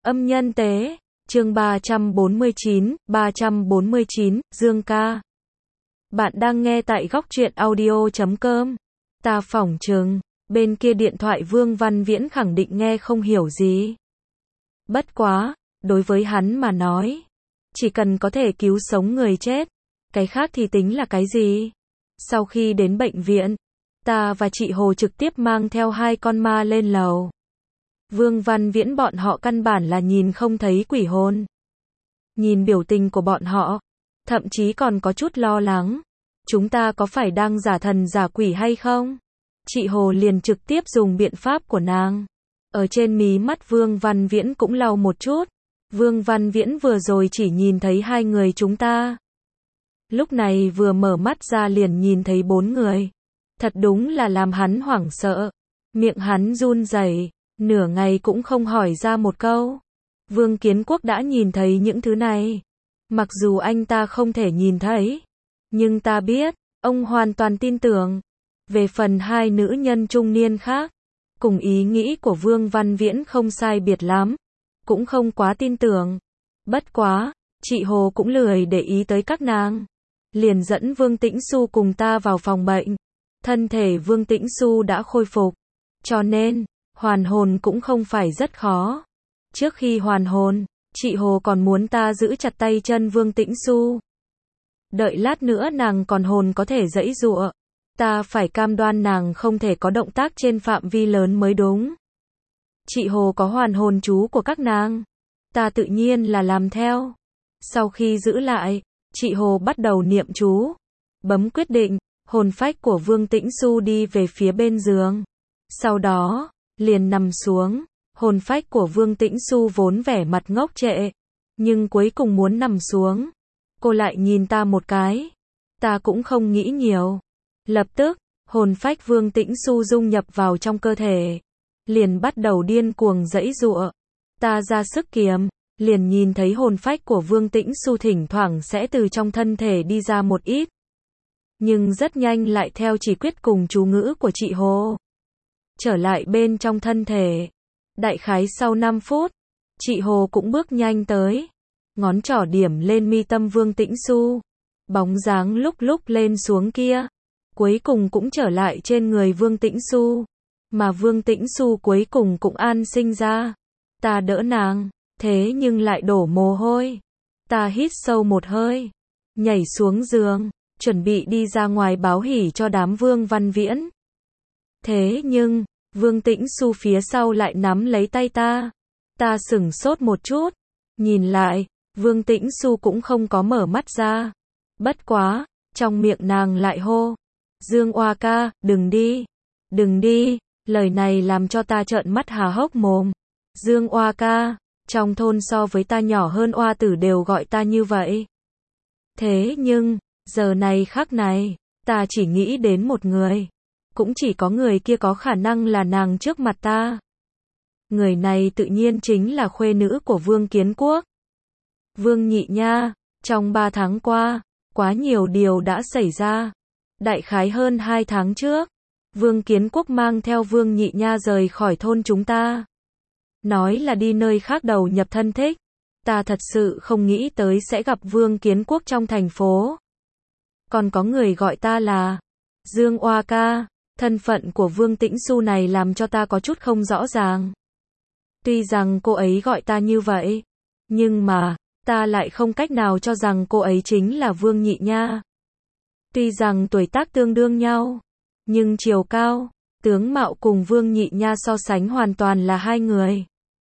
Âm nhân tế, chương 349, Dương ca. Bạn đang nghe tại góc truyện audio.com. Ta phỏng chừng, bên kia điện thoại Vương Văn Viễn khẳng định nghe không hiểu gì. Bất quá, đối với hắn mà nói, chỉ cần có thể cứu sống người chết, cái khác thì tính là cái gì? Sau khi đến bệnh viện, ta và chị Hồ trực tiếp mang theo 2 con ma lên lầu. Vương Văn Viễn bọn họ căn bản là nhìn không thấy quỷ hồn. Nhìn biểu tình của bọn họ, thậm chí còn có chút lo lắng. Chúng ta có phải đang giả thần giả quỷ hay không? Chị Hồ liền trực tiếp dùng biện pháp của nàng. Ở trên mí mắt Vương Văn Viễn cũng lau một chút. Vương Văn Viễn vừa rồi chỉ nhìn thấy 2 người chúng ta. Lúc này vừa mở mắt ra liền nhìn thấy 4 người. Thật đúng là làm hắn hoảng sợ. Miệng hắn run rẩy, nửa ngày cũng không hỏi ra một câu. Vương Kiến Quốc đã nhìn thấy những thứ này. Mặc dù anh ta không thể nhìn thấy, nhưng ta biết, ông hoàn toàn tin tưởng. Về phần 2 nữ nhân trung niên khác, cùng ý nghĩ của Vương Văn Viễn không sai biệt lắm, cũng không quá tin tưởng. Bất quá, chị Hồ cũng lười để ý tới các nàng. Liền dẫn Vương Tĩnh Xu cùng ta vào phòng bệnh. Thân thể Vương Tĩnh Xu đã khôi phục, cho nên, hoàn hồn cũng không phải rất khó. Trước khi hoàn hồn, chị Hồ còn muốn ta giữ chặt tay chân Vương Tĩnh Xu. Đợi lát nữa nàng còn hồn có thể giãy giụa. Ta phải cam đoan nàng không thể có động tác trên phạm vi lớn mới đúng. Chị Hồ có hoàn hồn chú của các nàng. Ta tự nhiên là làm theo. Sau khi giữ lại, chị Hồ bắt đầu niệm chú. Bấm quyết định, hồn phách của Vương Tĩnh Xu đi về phía bên giường. Sau đó, liền nằm xuống. Hồn phách của Vương Tĩnh Xu vốn vẻ mặt ngốc trệ, nhưng cuối cùng muốn nằm xuống. Cô lại nhìn ta một cái. Ta cũng không nghĩ nhiều. Lập tức, hồn phách Vương Tĩnh Xu dung nhập vào trong cơ thể. Liền bắt đầu điên cuồng giãy giụa. Ta ra sức kiềm, liền nhìn thấy hồn phách của Vương Tĩnh Xu thỉnh thoảng sẽ từ trong thân thể đi ra một ít. Nhưng rất nhanh lại theo chỉ quyết cùng chú ngữ của chị Hồ. Trở lại bên trong thân thể. Đại khái sau 5 phút, chị Hồ cũng bước nhanh tới. Ngón trỏ điểm lên mi tâm Vương Tĩnh Xu. Bóng dáng lúc lúc lên xuống kia. Cuối cùng cũng trở lại trên người Vương Tĩnh Xu. Mà Vương Tĩnh Xu cuối cùng cũng an sinh ra. Ta đỡ nàng, thế nhưng lại đổ mồ hôi. Ta hít sâu một hơi. Nhảy xuống giường, chuẩn bị đi ra ngoài báo hỉ cho đám Vương Văn Viễn. Thế nhưng, Vương Tĩnh Xu phía sau lại nắm lấy tay ta. Ta sửng sốt một chút. Nhìn lại, Vương Tĩnh Xu cũng không có mở mắt ra. Bất quá, trong miệng nàng lại hô. Dương Oa ca, đừng đi. Đừng đi. Lời này làm cho ta trợn mắt há hốc mồm. Dương Oa ca, trong thôn so với ta nhỏ hơn oa tử đều gọi ta như vậy. Thế nhưng, giờ này khắc này, ta chỉ nghĩ đến một người. Cũng chỉ có người kia có khả năng là nàng trước mặt ta. Người này tự nhiên chính là khuê nữ của Vương Kiến Quốc. Vương Nhị Nha, trong 3 tháng qua, quá nhiều điều đã xảy ra. Đại khái hơn 2 tháng trước, Vương Kiến Quốc mang theo Vương Nhị Nha rời khỏi thôn chúng ta. Nói là đi nơi khác đầu nhập thân thích. Ta thật sự không nghĩ tới sẽ gặp Vương Kiến Quốc trong thành phố. Còn có người gọi ta là Dương Oa ca. Thân phận của Vương Tĩnh Xu này làm cho ta có chút không rõ ràng. Tuy rằng cô ấy gọi ta như vậy, nhưng mà, ta lại không cách nào cho rằng cô ấy chính là Vương Nhị Nha. Tuy rằng tuổi tác tương đương nhau, nhưng chiều cao, tướng mạo cùng Vương Nhị Nha so sánh hoàn toàn là 2 người.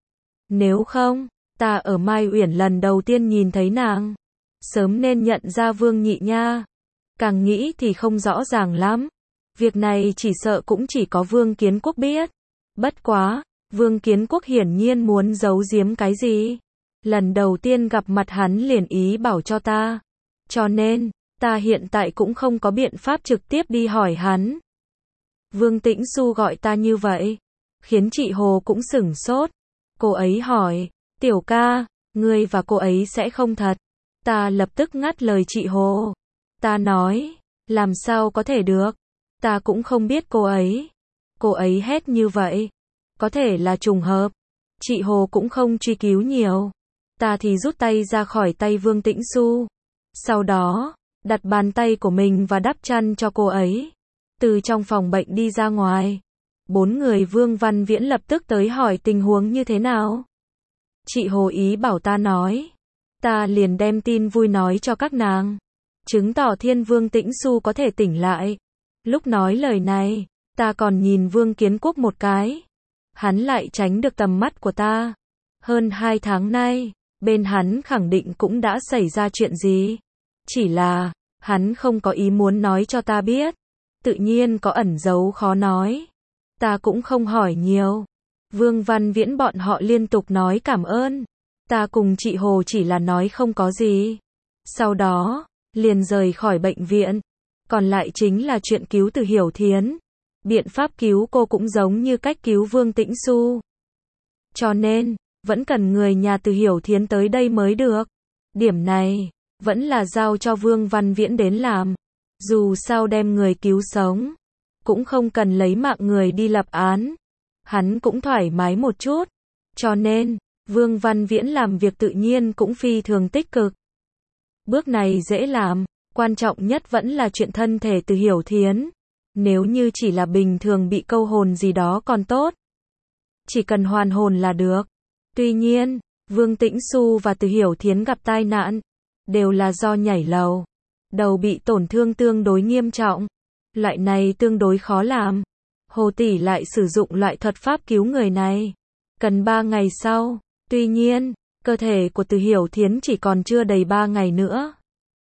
Nếu không, ta ở Mai Uyển lần đầu tiên nhìn thấy nàng, sớm nên nhận ra Vương Nhị Nha. Càng nghĩ thì không rõ ràng lắm. Việc này chỉ sợ cũng chỉ có Vương Kiến Quốc biết. Bất quá, Vương Kiến Quốc hiển nhiên muốn giấu giếm cái gì. Lần đầu tiên gặp mặt hắn liền ý bảo cho ta. Cho nên, ta hiện tại cũng không có biện pháp trực tiếp đi hỏi hắn. Vương Tĩnh Xu gọi ta như vậy, khiến chị Hồ cũng sửng sốt. Cô ấy hỏi, tiểu ca, ngươi và cô ấy sẽ không thật. Ta lập tức ngắt lời chị Hồ. Ta nói, làm sao có thể được. Ta cũng không biết cô ấy. Cô ấy hét như vậy. Có thể là trùng hợp. Chị Hồ cũng không truy cứu nhiều. Ta thì rút tay ra khỏi tay Vương Tĩnh Xu. Sau đó, đặt bàn tay của mình và đắp chăn cho cô ấy. Từ trong phòng bệnh đi ra ngoài. 4 người Vương Văn Viễn lập tức tới hỏi tình huống như thế nào. Chị Hồ ý bảo ta nói. Ta liền đem tin vui nói cho các nàng. Chứng tỏ Thiên Vương Tĩnh Xu có thể tỉnh lại. Lúc nói lời này, ta còn nhìn Vương Kiến Quốc một cái. Hắn lại tránh được tầm mắt của ta. Hơn 2 tháng nay, bên hắn khẳng định cũng đã xảy ra chuyện gì. Chỉ là, hắn không có ý muốn nói cho ta biết. Tự nhiên có ẩn giấu khó nói. Ta cũng không hỏi nhiều. Vương Văn Viễn bọn họ liên tục nói cảm ơn. Ta cùng chị Hồ chỉ là nói không có gì. Sau đó, liền rời khỏi bệnh viện. Còn lại chính là chuyện cứu Từ Hiểu Thiến. Biện pháp cứu cô cũng giống như cách cứu Vương Tĩnh Xu. Cho nên, vẫn cần người nhà Từ Hiểu Thiến tới đây mới được. Điểm này, vẫn là giao cho Vương Văn Viễn đến làm. Dù sao đem người cứu sống, cũng không cần lấy mạng người đi lập án. Hắn cũng thoải mái một chút. Cho nên, Vương Văn Viễn làm việc tự nhiên cũng phi thường tích cực. Bước này dễ làm, quan trọng nhất vẫn là chuyện thân thể Từ Hiểu Thiến. Nếu như chỉ là bình thường bị câu hồn gì đó còn tốt. Chỉ cần hoàn hồn là được. Tuy nhiên, Vương Tĩnh Xu và Từ Hiểu Thiến gặp tai nạn. Đều là do nhảy lầu. Đầu bị tổn thương tương đối nghiêm trọng. Loại này tương đối khó làm. Hồ tỷ lại sử dụng loại thuật pháp cứu người này. Cần 3 ngày sau. Tuy nhiên, cơ thể của Từ Hiểu Thiến chỉ còn chưa đầy 3 ngày nữa.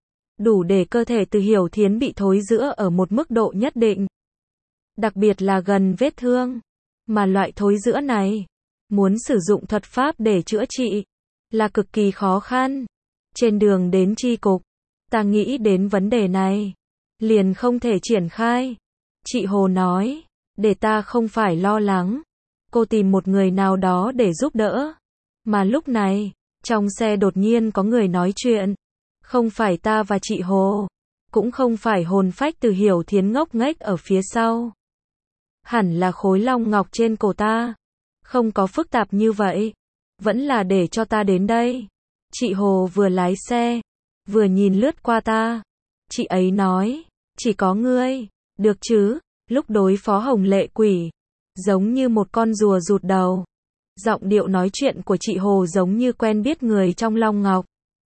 Đủ để cơ thể Từ Hiểu Thiến bị thối rữa ở một mức độ nhất định. Đặc biệt là gần vết thương. Mà loại thối rữa này, muốn sử dụng thuật pháp để chữa trị, là cực kỳ khó khăn. Trên đường đến chi cục, ta nghĩ đến vấn đề này. Liền không thể triển khai. Chị Hồ nói, để ta không phải lo lắng. Cô tìm một người nào đó để giúp đỡ. Mà lúc này, trong xe đột nhiên có người nói chuyện. Không phải ta và chị Hồ. Cũng không phải hồn phách Từ Hiểu Thiến ngốc nghếch ở phía sau. Hẳn là khối long ngọc trên cổ ta. Không có phức tạp như vậy. Vẫn là để cho ta đến đây. Chị Hồ vừa lái xe, vừa nhìn lướt qua ta. Chị ấy nói, chỉ có ngươi, được chứ, lúc đối phó Hồng Lệ Quỷ. Giống như một con rùa rụt đầu. Giọng điệu nói chuyện của chị Hồ giống như quen biết người trong Long Ngọc.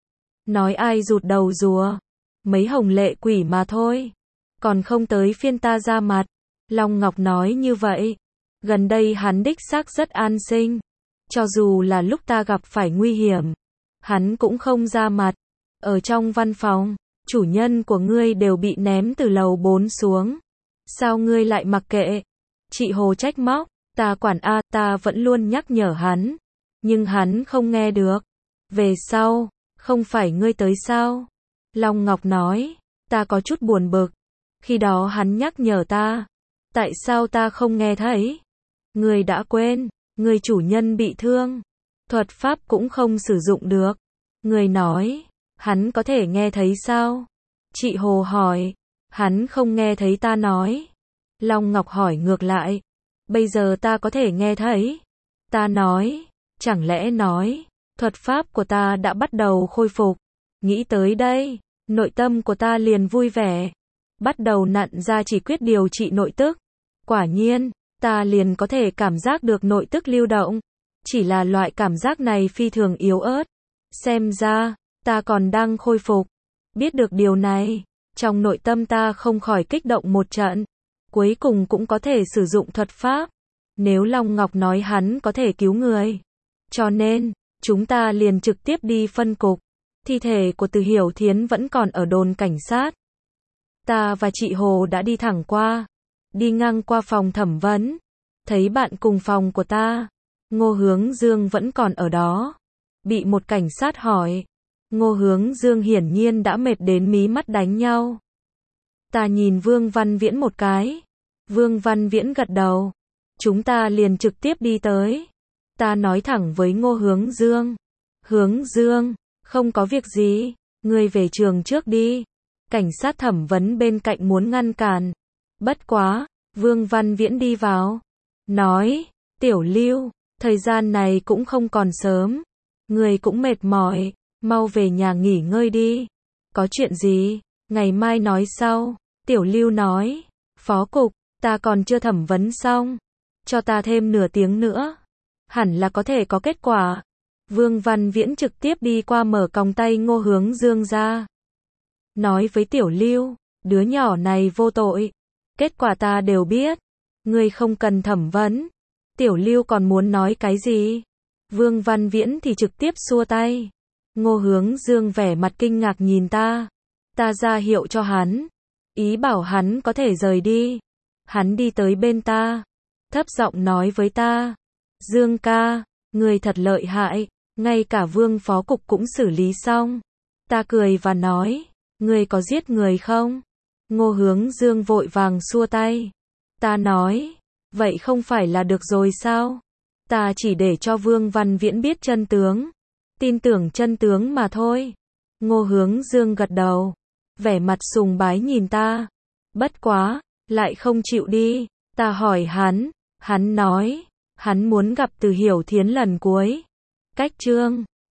Nói ai rụt đầu rùa? Mấy Hồng Lệ Quỷ mà thôi. Còn không tới phiên ta ra mặt. Long Ngọc nói như vậy. Gần đây hắn đích xác rất an sinh. Cho dù là lúc ta gặp phải nguy hiểm, hắn cũng không ra mặt. Ở trong văn phòng, chủ nhân của ngươi đều bị ném từ lầu 4 xuống. Sao ngươi lại mặc kệ? Chị Hồ trách móc. Ta quản a, ta vẫn luôn nhắc nhở hắn. Nhưng hắn không nghe được. Về sau, không phải ngươi tới sao? Long Ngọc nói. Ta có chút buồn bực. Khi đó hắn nhắc nhở ta. Tại sao ta không nghe thấy? Ngươi đã quên. Người chủ nhân bị thương. Thuật pháp cũng không sử dụng được. Người nói. Hắn có thể nghe thấy sao? Chị Hồ hỏi. Hắn không nghe thấy ta nói. Long Ngọc hỏi ngược lại. Bây giờ ta có thể nghe thấy. Ta nói. Chẳng lẽ nói. Thuật pháp của ta đã bắt đầu khôi phục. Nghĩ tới đây. Nội tâm của ta liền vui vẻ. Bắt đầu nặn ra chỉ quyết điều trị nội tức. Quả nhiên. Ta liền có thể cảm giác được nội tức lưu động. Chỉ là loại cảm giác này phi thường yếu ớt. Xem ra, ta còn đang khôi phục. Biết được điều này, trong nội tâm ta không khỏi kích động một trận. Cuối cùng cũng có thể sử dụng thuật pháp. Nếu Long Ngọc nói hắn có thể cứu người. Cho nên, chúng ta liền trực tiếp đi phân cục. Thi thể của Từ Hiểu Thiến vẫn còn ở đồn cảnh sát. Ta và chị Hồ đã đi thẳng qua. Đi ngang qua phòng thẩm vấn. Thấy bạn cùng phòng của ta. Ngô Hướng Dương vẫn còn ở đó. Bị một cảnh sát hỏi. Ngô Hướng Dương hiển nhiên đã mệt đến mí mắt đánh nhau. Ta nhìn Vương Văn Viễn một cái. Vương Văn Viễn gật đầu. Chúng ta liền trực tiếp đi tới. Ta nói thẳng với Ngô Hướng Dương. Hướng Dương, không có việc gì. Ngươi về trường trước đi. Cảnh sát thẩm vấn bên cạnh muốn ngăn cản. Bất quá, Vương Văn Viễn đi vào. Nói, Tiểu Lưu, Thời gian này cũng không còn sớm. Người cũng mệt mỏi, mau về nhà nghỉ ngơi đi. Có chuyện gì? Ngày mai nói sau. Tiểu Lưu nói, Phó cục, ta còn chưa thẩm vấn xong. Cho ta thêm nửa tiếng nữa. Hẳn là có thể có kết quả. Vương Văn Viễn trực tiếp đi qua mở còng tay Ngô Hướng Dương ra. Nói với Tiểu Lưu, đứa nhỏ này vô tội. Kết quả ta đều biết. Ngươi không cần thẩm vấn. Tiểu Lưu còn muốn nói cái gì? Vương Văn Viễn thì trực tiếp xua tay. Ngô Hướng Dương vẻ mặt kinh ngạc nhìn ta. Ta ra hiệu cho hắn. Ý bảo hắn có thể rời đi. Hắn đi tới bên ta. Thấp giọng nói với ta. Dương ca, người thật lợi hại. Ngay cả Vương phó cục cũng xử lý xong. Ta cười và nói. Người có giết người không? Ngô Hướng Dương vội vàng xua tay. Ta nói. Vậy không phải là được rồi sao? Ta chỉ để cho Vương Văn Viễn biết chân tướng. Tin tưởng chân tướng mà thôi. Ngô Hướng Dương gật đầu. Vẻ mặt sùng bái nhìn ta. Bất quá, lại không chịu đi. Ta hỏi hắn. Hắn nói. Hắn muốn gặp Từ Hiểu Thiến lần cuối. Cách chương